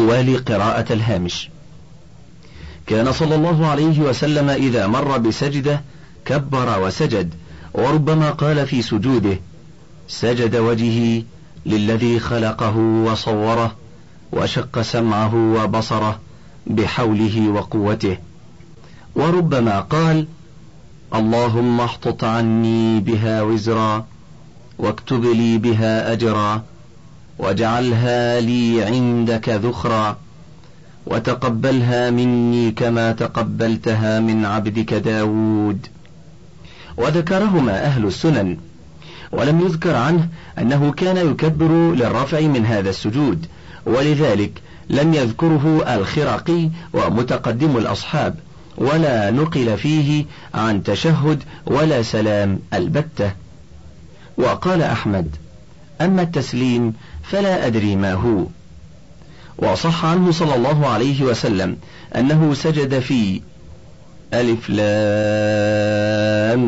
توالي قراءة الهامش. كان صلى الله عليه وسلم إذا مر بسجدة كبر وسجد، وربما قال في سجوده: سجد وجهي للذي خلقه وصوره وشق سمعه وبصره بحوله وقوته. وربما قال: اللهم احطط عني بها وزرا واكتب لي بها أجرا واجعلها لي عندك ذخرا وتقبلها مني كما تقبلتها من عبدك داود. وذكرهما أهل السنن، ولم يذكر عنه أنه كان يكبر للرفع من هذا السجود، ولذلك لم يذكره الخرقي ومتقدم الأصحاب، ولا نقل فيه عن تشهد ولا سلام البتة. وقال أحمد: أما التسليم فلا أدري ما هو. وصح عنه صلى الله عليه وسلم أنه سجد في ألف لام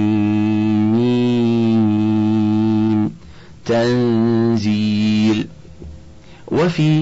ميم تنزيل، وفي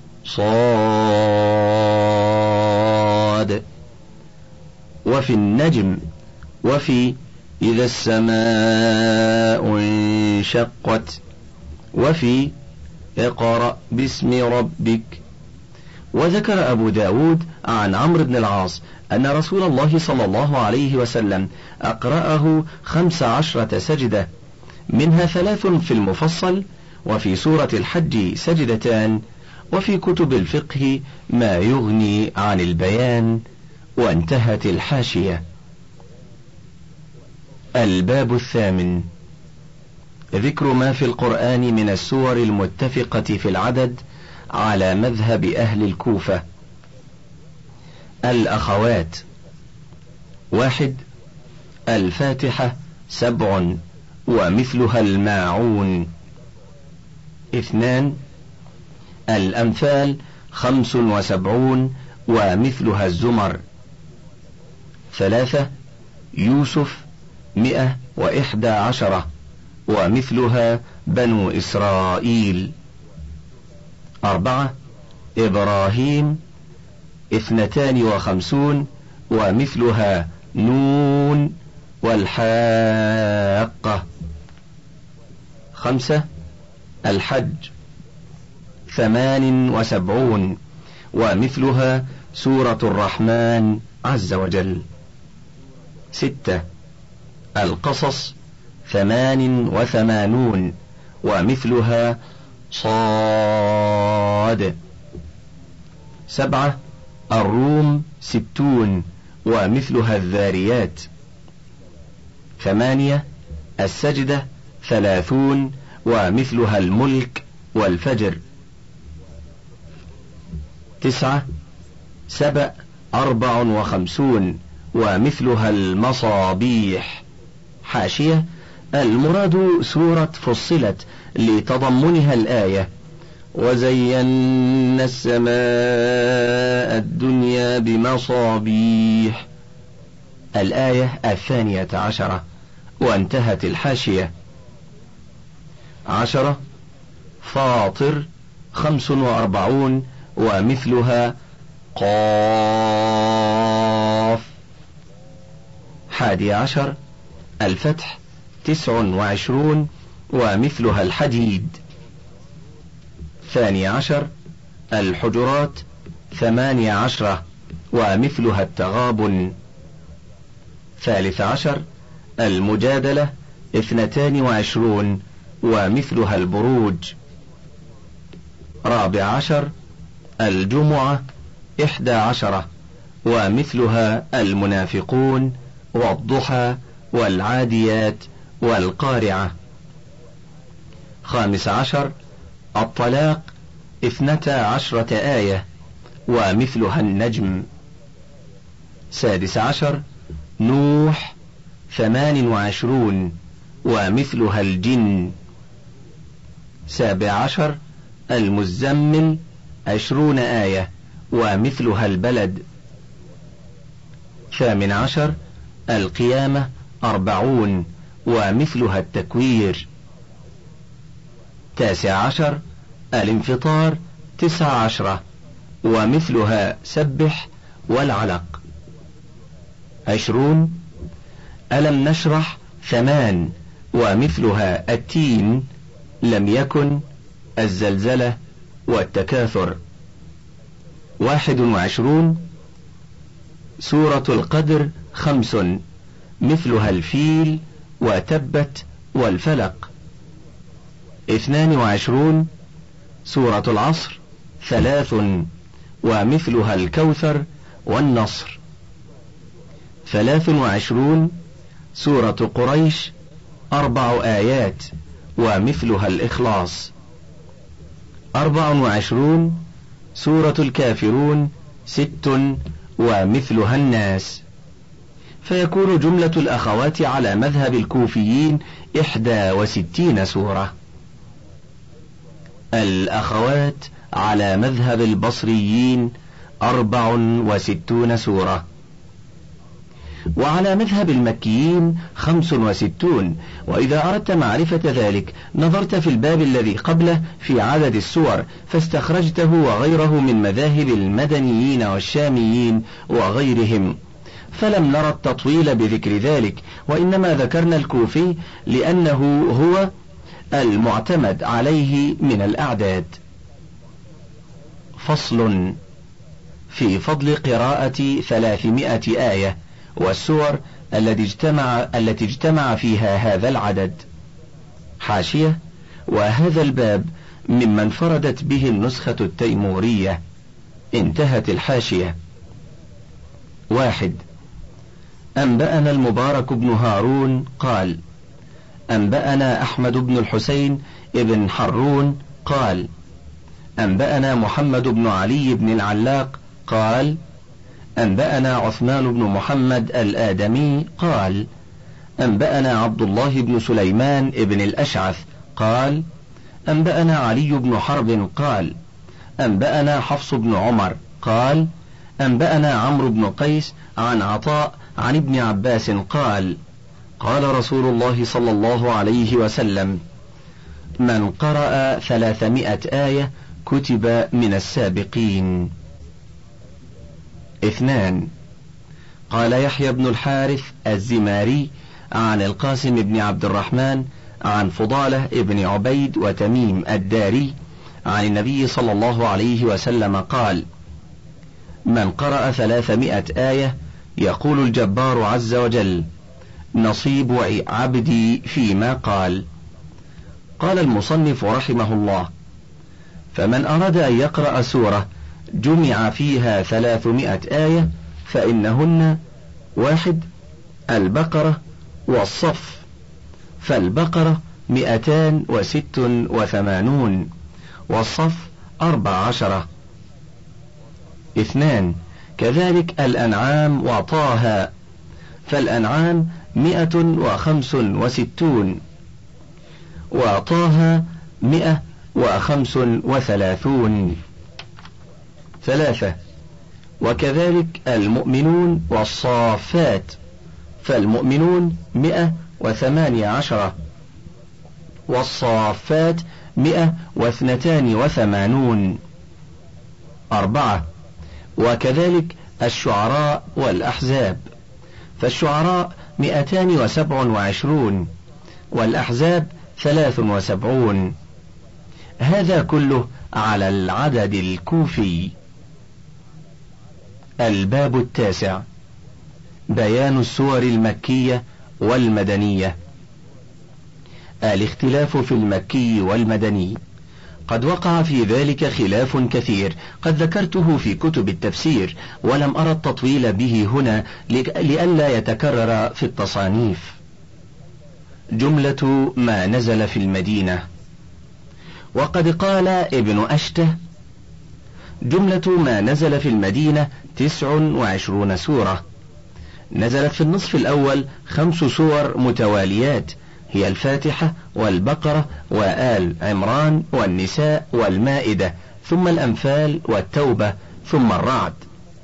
صاد، وفي النجم، وفي إذا السماء انشقت، وفي اقرأ باسم ربك. وذكر أبو داود عن عمرو بن العاص أن رسول الله صلى الله عليه وسلم أقرأه 15 سجدة، منها 3 في المفصل، وفي سورة الحج سجدتان، وفي كتب الفقه ما يغني عن البيان. وانتهت الحاشية. الباب 8: ذكر ما في القرآن من السور المتفقة في العدد على مذهب أهل الكوفة. الأخوات: 1. الفاتحة 7 ومثلها الماعون. 2. الأنفال 75 ومثلها الزمر. 3. يوسف 111 ومثلها بنو إسرائيل. 4. إبراهيم 52 ومثلها نون والحاقة. 5. الحج 78 ومثلها سورة الرحمن عز وجل. 6. القصص 88 ومثلها صاد. 7. الروم 60 ومثلها الذاريات. 8. السجدة 30 ومثلها الملك والفجر. 9. سبأ 54 ومثلها المصابيح. حاشية: المراد سورة فصلت لتضمنها الآية: وزينا السماء الدنيا بمصابيح، الآية 12. وانتهت الحاشية. 10. فاطر 45 ومثلها قاف. 11. الفتح 29 ومثلها الحديد. 12. الحجرات 18 ومثلها التغابن. 13. المجادلة 22 ومثلها البروج. 14. الجمعة 11 ومثلها المنافقون والضحى والعاديات والقارعة. 15. الطلاق 12 آية ومثلها النجم. 16. نوح 28 ومثلها الجن. 17. المزمل 20 آية ومثلها البلد. 18. القيامة 40 ومثلها التكوير. 19. الانفطار 19 ومثلها سبح والعلق. 20 ألم نشرح 8 ومثلها التين لم يكن الزلزلة والتكاثر. 21 سورة القدر 5 مثلها الفيل وتبت والفلق. 22 سورة العصر 3 ومثلها الكوثر والنصر. 23 سورة قريش 4 آيات ومثلها الإخلاص. 24 سورة الكافرون 6 ومثلها الناس. فيكون جملة الأخوات على مذهب الكوفيين 61 سورة. الأخوات على مذهب البصريين 64 سورة. وعلى مذهب المكيين 65. وإذا أردت معرفة ذلك نظرت في الباب الذي قبله في عدد السور فاستخرجته وغيره من مذاهب المدنيين والشاميين وغيرهم، فلم نرى التطويل بذكر ذلك، وإنما ذكرنا الكوفي لأنه هو المعتمد عليه من الأعداد. فصل في فضل قراءة 300 آية والسور التي اجتمع فيها هذا العدد. حاشية: وهذا الباب مما انفردت به النسخة التيمورية. انتهت الحاشية. 1 أنبأنا المبارك بن هارون قال: أنبأنا أحمد بن الحسين ابن حرون قال: أنبأنا محمد بن علي بن العلاق قال: أنبأنا عثمان بن محمد الآدمي قال: أنبأنا عبد الله بن سليمان ابن الأشعث قال: أنبأنا علي بن حرب قال: أنبأنا حفص بن عمر قال: أنبأنا عمرو بن قيس عن عطاء عن ابن عباس قال: قال رسول الله صلى الله عليه وسلم: من قرأ 300 آية كتب من السابقين. 2 قال يحيى بن الحارث الزماري عن القاسم بن عبد الرحمن عن فضالة ابن عبيد وتميم الداري عن النبي صلى الله عليه وسلم قال: من قرأ 300 آية يقول الجبار عز وجل: نصيب عبدي فيما قال. قال المصنف رحمه الله: فمن أراد أن يقرأ سورة جمع فيها 300 آية فإنهن: 1 البقرة والصف، فالبقرة 286 والصف 14. 2 كذلك الأنعام وطه، فالأنعام 165 وطه 135. 3 وكذلك المؤمنون والصافات، فالمؤمنون 118 والصافات 182. 4 وكذلك الشعراء والأحزاب، فالشعراء 227 والأحزاب 73. هذا كله على العدد الكوفي. الباب 9 بيان السور المكية والمدنية. الاختلاف في المكي والمدني قد وقع في ذلك خلاف كثير قد ذكرته في كتب التفسير، ولم أرى التطويل به هنا لئلا يتكرر في التصانيف. جملة ما نزل في المدينة. وقد قال ابن أشته: جملة ما نزل في المدينة 29 سورة، نزلت في النصف الأول 5 سور متواليات، هي الفاتحة والبقرة وآل عمران والنساء والمائدة، ثم الأنفال والتوبة، ثم الرعد.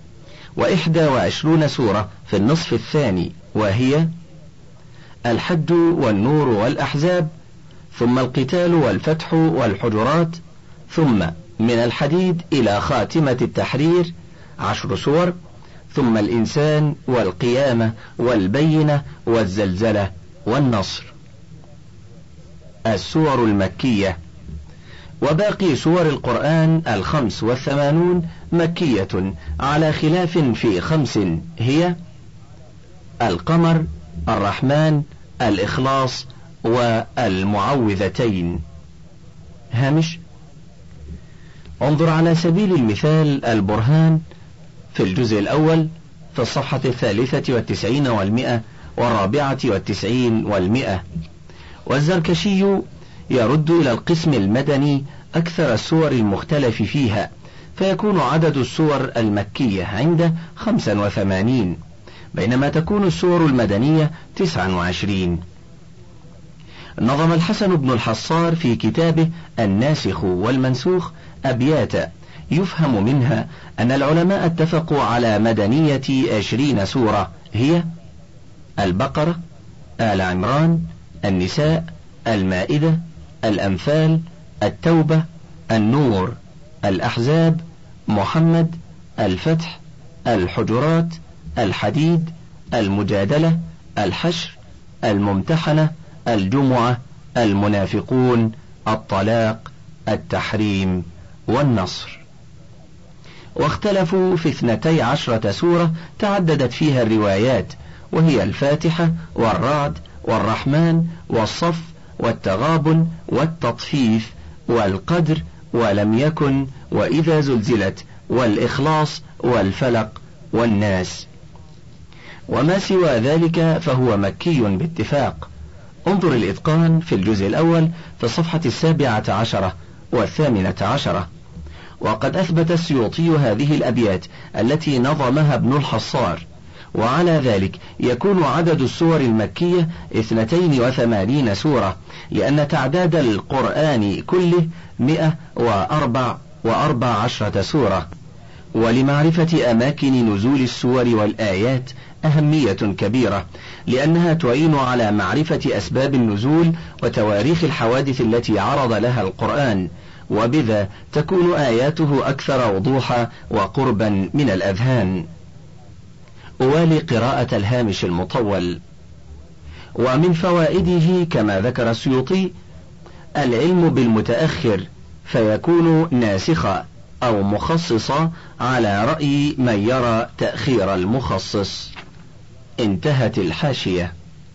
21 سورة في النصف الثاني، وهي الحج والنور والأحزاب، ثم القتال والفتح والحجرات، ثم من الحديد إلى خاتمة التحرير 10 سور، ثم الإنسان والقيامة والبينة والزلزلة والنصر. السور المكية. وباقي سور القرآن 85 مكية على خلاف في 5، هي القمر، الرحمن، الإخلاص، والمعوذتين. هامش: انظر على سبيل المثال البرهان في الجزء الأول في الصفحة 93 و100 و94 و100. والزركشي يرد إلى القسم المدني أكثر السور المختلف فيها، فيكون عدد السور المكية عنده 85، بينما تكون السور المدنية 29. نظم الحسن بن الحصار في كتابه الناسخ والمنسوخ أبيات يفهم منها أن العلماء اتفقوا على مدنية 20 سورة، هي البقرة، آل عمران، النساء، المائدة، الأنفال، التوبة، النور، الأحزاب، محمد، الفتح، الحجرات، الحديد، المجادلة، الحشر، الممتحنة، الجمعة، المنافقون، الطلاق، التحريم، والنصر. واختلفوا في 12 سورة تعددت فيها الروايات، وهي الفاتحة والرعد والرحمن والصف والتغابن والتطفيف والقدر ولم يكن وإذا زلزلت والإخلاص والفلق والناس. وما سوى ذلك فهو مكي باتفاق. انظر الإتقان في الجزء الأول في الصفحة 17 و18. وقد أثبت السيوطي هذه الأبيات التي نظمها ابن الحصار، وعلى ذلك يكون عدد السور المكية 82 سورة، لأن تعداد القرآن كله 114 سورة. ولمعرفة أماكن نزول السور والآيات أهمية كبيرة، لأنها تعين على معرفة أسباب النزول وتواريخ الحوادث التي عرض لها القرآن، وبذا تكون آياته أكثر وضوحا وقربا من الأذهان. أوالي قراءة الهامش المطول. ومن فوائده كما ذكر السيوطي العلم بالمتأخر، فيكون ناسخا أو مخصصا على رأي من يرى تأخير المخصص. انتهت الحاشية.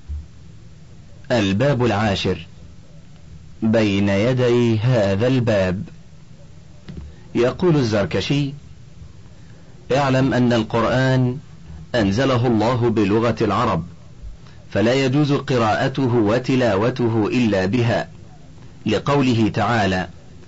الباب 10 بين يدي هذا الباب. يقول الزركشي: اعلم أن القرآن أنزله الله بلغة العرب، فلا يجوز قراءته وتلاوته إلا بها، لقوله تعالى: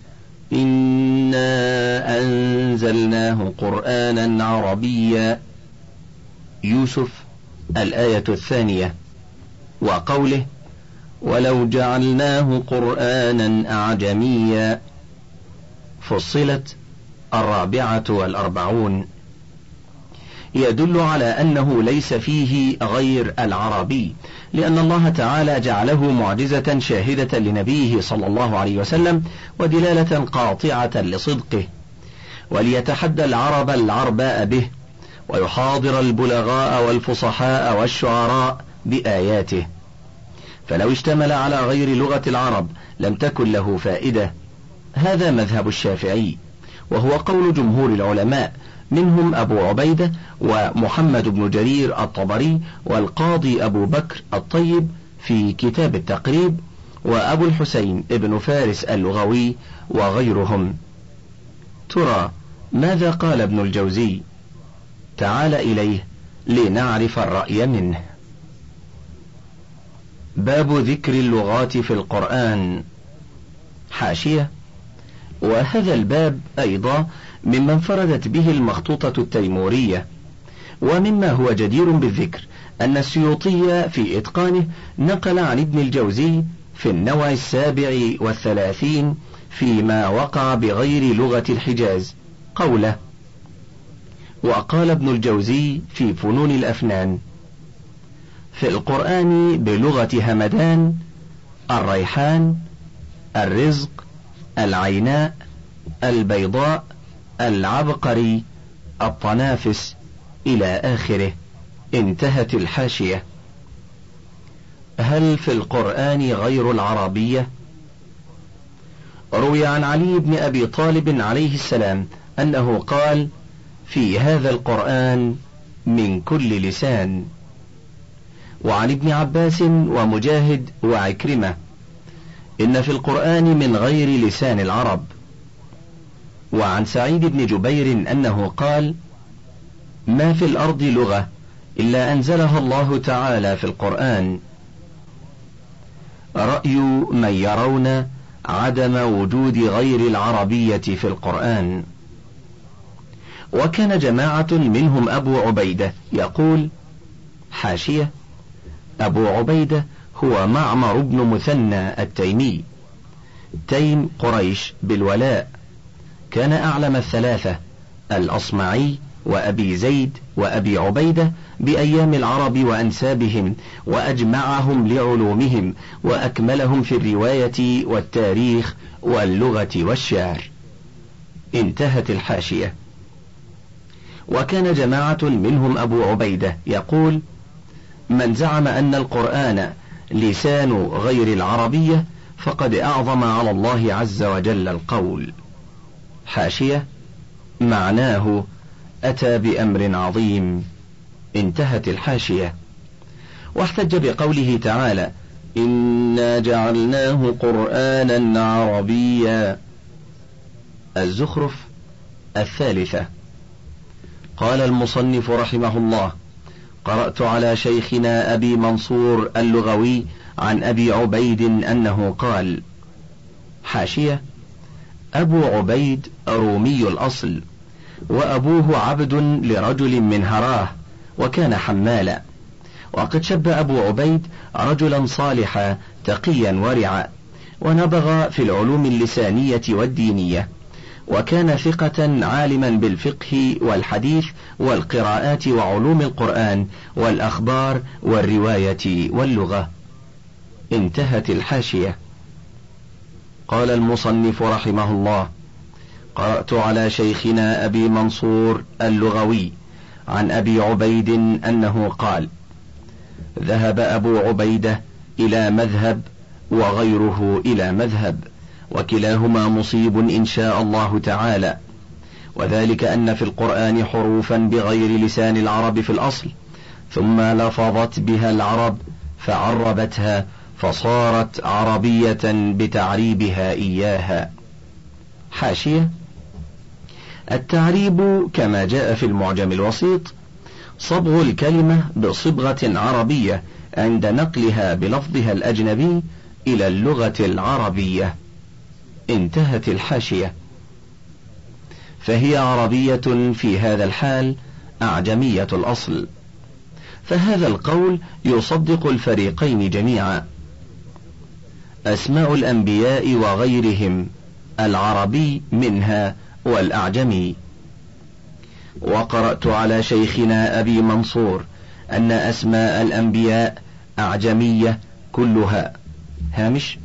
إنا أنزلناه قرآنا عربيا، يوسف الآية 2، وقوله: ولو جعلناه قرآنا أعجميا، فصلت 44، يدل على أنه ليس فيه غير العربي، لأن الله تعالى جعله معجزة شاهدة لنبيه صلى الله عليه وسلم ودلالة قاطعة لصدقه، وليتحدى العرب العرباء به، ويحاضر البلغاء والفصحاء والشعراء بآياته، فلو اشتمل على غير لغة العرب لم تكن له فائدة. هذا مذهب الشافعي، وهو قول جمهور العلماء، منهم أبو عبيدة ومحمد بن جرير الطبري والقاضي أبو بكر الطيب في كتاب التقريب، وأبو الحسين ابن فارس اللغوي وغيرهم. ترى ماذا قال ابن الجوزي؟ تعال إليه لنعرف الرأي منه. باب ذكر اللغات في القرآن. حاشية: وهذا الباب أيضا مما انفردت به المخطوطة التيمورية. ومما هو جدير بالذكر أن السيوطي في إتقانه نقل عن ابن الجوزي في النوع 37 فيما وقع بغير لغة الحجاز قوله: وقال ابن الجوزي في فنون الأفنان: في القرآن بلغة همدان، الريحان، الرزق، العيناء، البيضاء، العبقري، الطنافس، إلى آخره. انتهت الحاشية. هل في القرآن غير العربية؟ روي عن علي بن أبي طالب عليه السلام أنه قال: في هذا القرآن من كل لسان. وعن ابن عباس ومجاهد وعكرمة: إن في القرآن من غير لسان العرب. وعن سعيد بن جبير أنه قال: ما في الأرض لغة إلا أنزلها الله تعالى في القرآن. رأي من يرون عدم وجود غير العربية في القرآن. وكان جماعة منهم أبو عبيدة يقول: حاشية: أبو عبيدة هو معمر بن مثنى التيمي، تيم قريش بالولاء، كان أعلم الثلاثة الأصمعي وأبي زيد وأبي عبيدة بأيام العرب وأنسابهم، وأجمعهم لعلومهم، وأكملهم في الرواية والتاريخ واللغة والشعر. انتهت الحاشية. وكان جماعة منهم أبو عبيدة يقول: من زعم أن القرآن لسان غير العربية فقد أعظم على الله عز وجل القول. حاشية: معناه أتى بأمر عظيم. انتهت الحاشية. واحتج بقوله تعالى: إنا جعلناه قرآنا عربيا. الزخرف 3. قال المصنف رحمه الله: قرأت على شيخنا أبي منصور اللغوي عن أبي عبيد أنه قال. حاشية: أبو عبيد رومي الأصل، وأبوه عبد لرجل من هراه، وكان حمالا. وقد شب أبو عبيد رجلا صالحا تقيا ورعا، ونبغ في العلوم اللسانية والدينية، وكان ثقة عالما بالفقه والحديث والقراءات وعلوم القرآن والأخبار والرواية واللغة. انتهت الحاشية. قال المصنف رحمه الله: قرأت على شيخنا أبي منصور اللغوي عن أبي عبيد أنه قال: ذهب أبو عبيدة إلى مذهب وغيره إلى مذهب، وكلاهما مصيب إن شاء الله تعالى، وذلك أن في القرآن حروفا بغير لسان العرب في الأصل، ثم لفظت بها العرب فعربتها فصارت عربية بتعريبها إياها. حاشية: التعريب كما جاء في المعجم الوسيط صبغ الكلمة بصبغة عربية عند نقلها بلفظها الأجنبي إلى اللغة العربية. انتهت الحاشية. فهي عربية في هذا الحال أعجمية الأصل، فهذا القول يصدق الفريقين جميعا. أسماء الأنبياء وغيرهم العربي منها والأعجمي. وقرأت على شيخنا أبي منصور أن أسماء الأنبياء أعجمية كلها. هامش: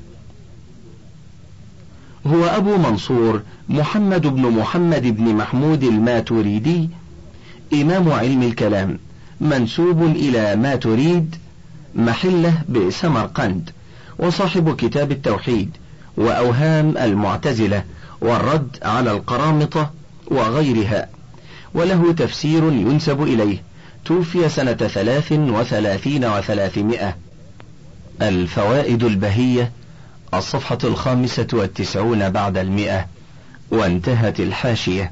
هو أبو منصور محمد بن محمد بن محمود الماتريدي، إمام علم الكلام، منسوب إلى ماتريد، محله بسمرقند، وصاحب كتاب التوحيد وأوهام المعتزلة والرد على القرامطة وغيرها، وله تفسير ينسب إليه. توفي سنة 33 و300. الفوائد البهية، الصفحة 95 بعد 100. وانتهت الحاشية.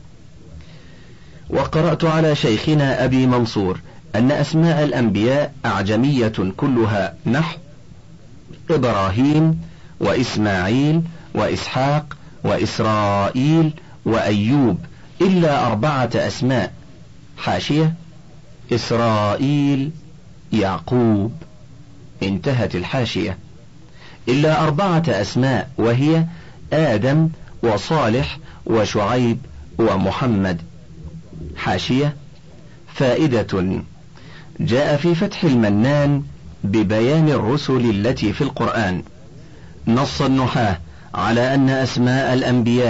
وقرأت على شيخنا أبي منصور أن أسماء الأنبياء أعجمية كلها، نحو إبراهيم وإسماعيل وإسحاق وإسرائيل وأيوب، إلا 4 أسماء. حاشية: إسرائيل يعقوب. انتهت الحاشية. إلا 4 أسماء، وهي آدم وصالح وشعيب ومحمد. حاشية: فائدة: جاء في فتح المنان ببيان الرسل التي في القرآن. نص النحاة على أن أسماء الأنبياء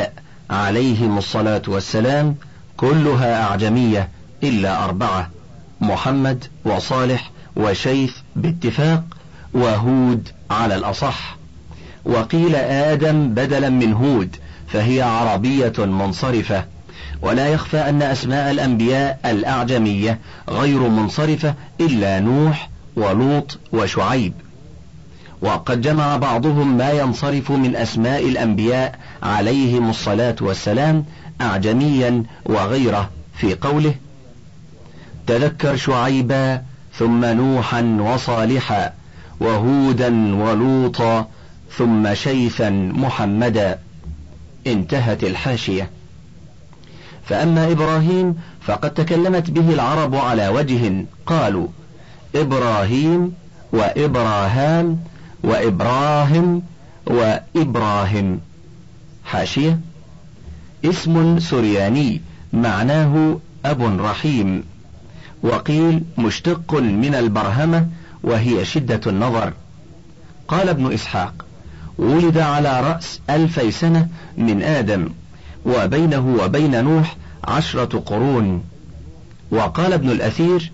عليهم الصلاة والسلام كلها أعجمية إلا 4: محمد وصالح وشيث باتفاق، وهود على الأصح. وقيل آدم بدلا من هود، فهي عربية منصرفة. ولا يخفى أن أسماء الأنبياء الأعجمية غير منصرفة إلا نوح ولوط وشعيب. وقد جمع بعضهم ما ينصرف من أسماء الأنبياء عليهم الصلاة والسلام أعجميا وغيره في قوله: تذكر شعيبا ثم نوحا وصالحا وهودا ولوطا ثم شيثا محمدا. انتهت الحاشية. فأما إبراهيم فقد تكلمت به العرب على وجه، قالوا: إبراهيم وإبراهام وإبراهيم وإبراهيم. حاشية: اسم سرياني معناه أب رحيم، وقيل مشتق من البرهمة وهي شدة النظر. قال ابن إسحاق: ولد على رأس 2000 سنة من آدم، وبينه وبين نوح 10 قرون. وقال ابن الأثير: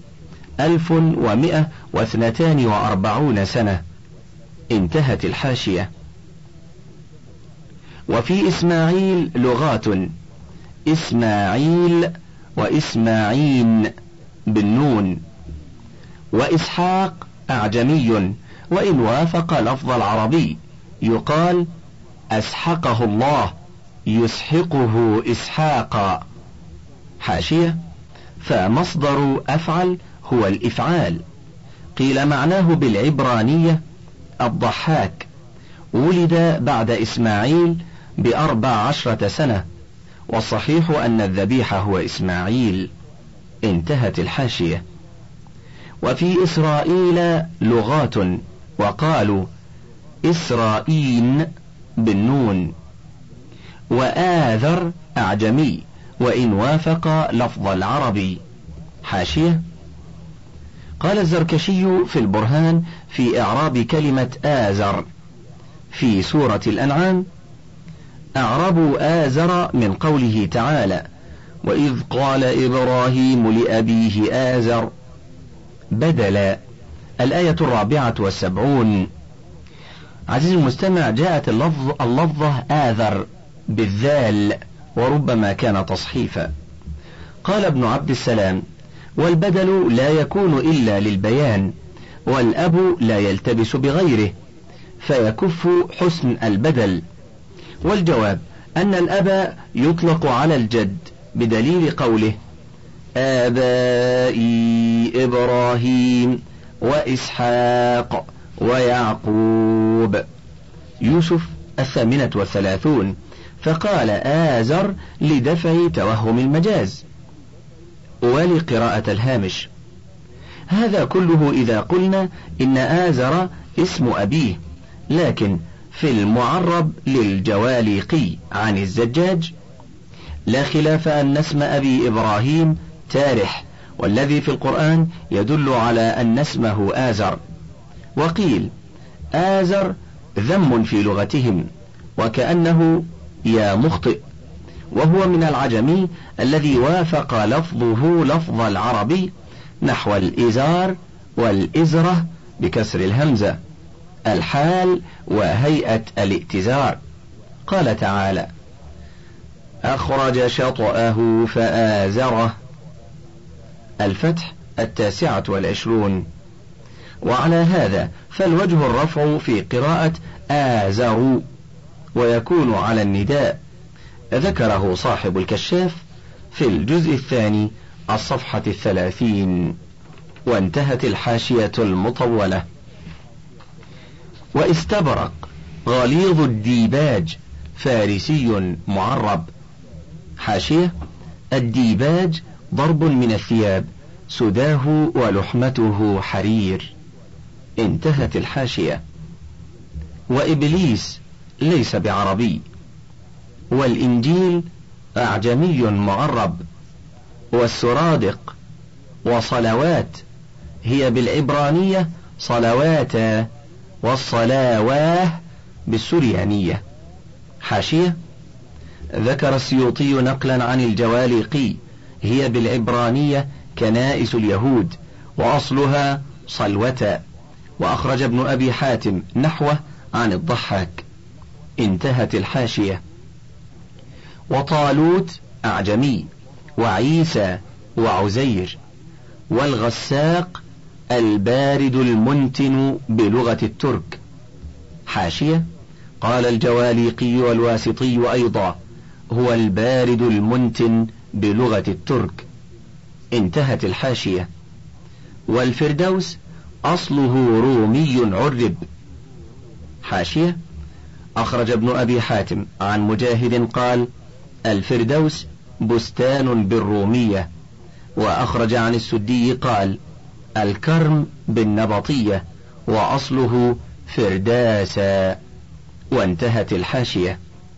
1142 سنة. انتهت الحاشية. وفي إسماعيل لغات: إسماعيل وإسماعين بالنون. وإسحاق أعجمي، وإن وافق لفظ العربي يقال: أسحقه الله، يسحقه إسحاقا. حاشية: فمصدر أفعل هو الإفعال. قيل معناه بالعبرانية الضحاك. ولد بعد إسماعيل ب14 سنة، والصحيح أن الذبيح هو إسماعيل. انتهت الحاشية. وفي إسرائيل لغات، وقالوا إسرائيل بالنون. وآذر أعجمي، وإن وافق لفظ العربي. حاشية: قال الزركشي في البرهان في إعراب كلمة آزر في سورة الأنعام: أعربوا آزر من قوله تعالى: وإذ قال إبراهيم لأبيه آزر، بدلا. الآية 74. عزيزي المستمع، جاءت اللفظة آذر بالذال، وربما كان تصحيفا. قال ابن عبد السلام: والبدل لا يكون إلا للبيان، والأب لا يلتبس بغيره، فيكف حسن البدل. والجواب أن الأب يطلق على الجد بدليل قوله: آبائي إبراهيم وإسحاق ويعقوب. يوسف 38. فقال آزر لدفع توهم المجاز. ولقراءة الهامش: هذا كله إذا قلنا إن آزر اسم أبيه، لكن في المعرب للجواليقي عن الزجاج: لا خلاف أن اسم أبي إبراهيم تارح، والذي في القرآن يدل على أن اسمه آزر. وقيل آزر ذم في لغتهم، وكأنه يا مخطئ، وهو من العجمي الذي وافق لفظه لفظ العربي، نحو الإزار والإزرة بكسر الهمزة، الحال وهيئة الائتزار. قال تعالى: أخرج شطأه فآزره. الفتح 29. وعلى هذا فالوجه الرفع في قراءة آزروا، ويكون على النداء. ذكره صاحب الكشاف في الجزء الثاني الصفحة 30. وانتهت الحاشية المطولة. واستبرق غليظ الديباج فارسي معرب. حاشية: الديباج ضرب من الثياب، سداه ولحمته حرير. انتهت الحاشية. وإبليس ليس بعربي. والإنجيل أعجمي معرب. والسرادق وصلوات هي بالعبرانية صلواتا، والصلاواه بالسريانية. حاشية: ذكر السيوطي نقلا عن الجواليقي: هي بالعبرانية كنائس اليهود، وأصلها صلوة. وأخرج ابن أبي حاتم نحوه عن الضحاك. انتهت الحاشية. وطالوت أعجمي، وعيسى وعزير. والغساق البارد المنتن بلغة الترك. حاشية: قال الجواليقي والواسطي أيضا: هو البارد المنتن بلغة الترك. انتهت الحاشية. والفردوس أصله رومي عرب. حاشية: أخرج ابن أبي حاتم عن مجاهد قال: الفردوس بستان بالرومية. وأخرج عن السدي قال: الكرم بالنبطية، وأصله فرداسا. وانتهت الحاشية.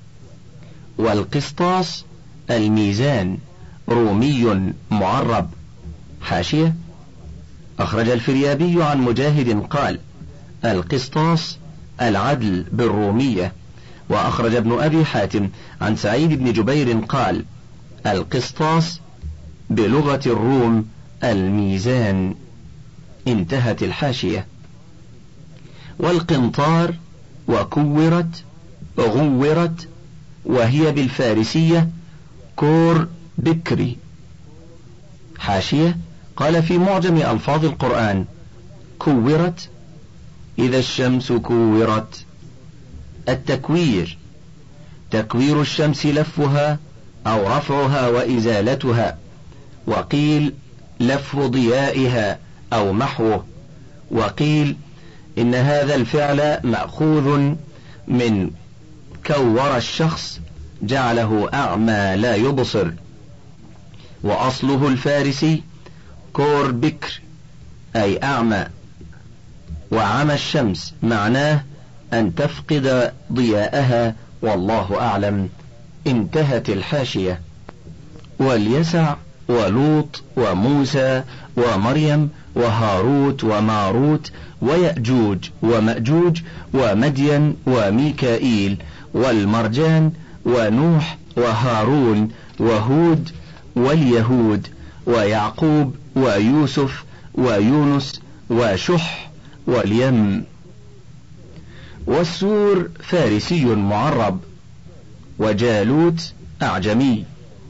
والقسطاس الميزان، رومي معرب. حاشية: أخرج الفريابي عن مجاهد قال: القسطاس العدل بالرومية. وأخرج ابن أبي حاتم عن سعيد بن جبير قال: القسطاس بلغة الروم الميزان. انتهت الحاشية. والقنطار وكورت غورت، وهي بالفارسية كور بكري. حاشية: قال في معجم ألفاظ القرآن: كورت إذا الشمس كورت. التكوير: تكوير الشمس لفها أو رفعها وإزالتها. وقيل لف ضيائها أو محوه. وقيل إن هذا الفعل مأخوذ من كور الشخص، جعله أعمى لا يبصر. وأصله الفارسي كور بكر أي أعمى. وعمى الشمس معناه أن تفقد ضياءها، والله أعلم. انتهت الحاشية. واليسع ولوط وموسى ومريم وهاروت وماروت ويأجوج ومأجوج ومدين وميكائيل والمرجان ونوح وهارون وهود واليهود ويعقوب ويوسف ويونس وشح واليم. والسور فارسي معرب، وجالوت أعجمي.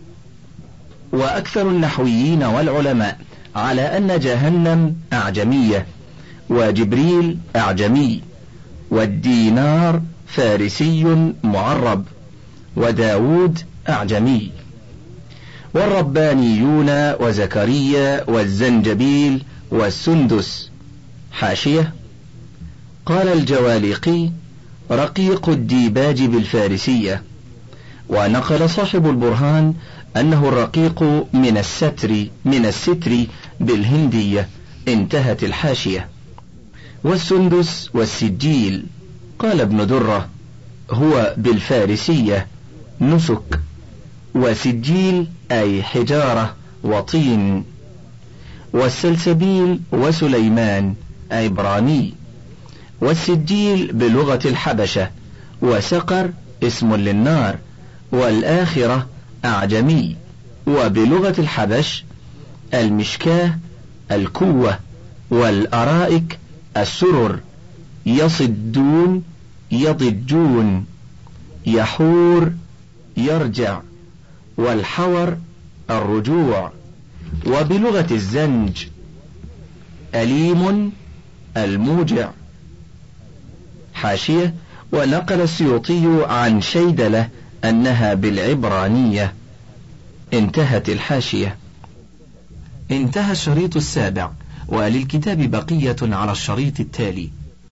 وأكثر النحويين والعلماء على أن جهنم أعجمية، وجبريل أعجمي، والدينار فارسي معرب، وداود أعجمي. والربانيون وزكريا والزنجبيل والسندس. حاشية: قال الجواليقي: رقيق الديباج بالفارسية. ونقل صاحب البرهان أنه الرقيق من الستر بالهندية. انتهت الحاشية. والسندس والسجيل، قال ابن درة: هو بالفارسية نسك. وسجيل أي حجارة وطين. والسلسبيل وسليمان عبراني. والسجيل بلغة الحبشة. وسقر اسم للنار. والآخرة أعجمي. وبلغة الحبش المشكاه الكوة. والأرائك السرر. يصدون يضجون. يحور يرجع. والحور الرجوع. وبلغة الزنج أليم الموجع. حاشية: ونقل السيوطي عن شيدلة أنها بالعبرانية. انتهت الحاشية. انتهى الشريط السابع، وللكتاب بقية على الشريط التالي.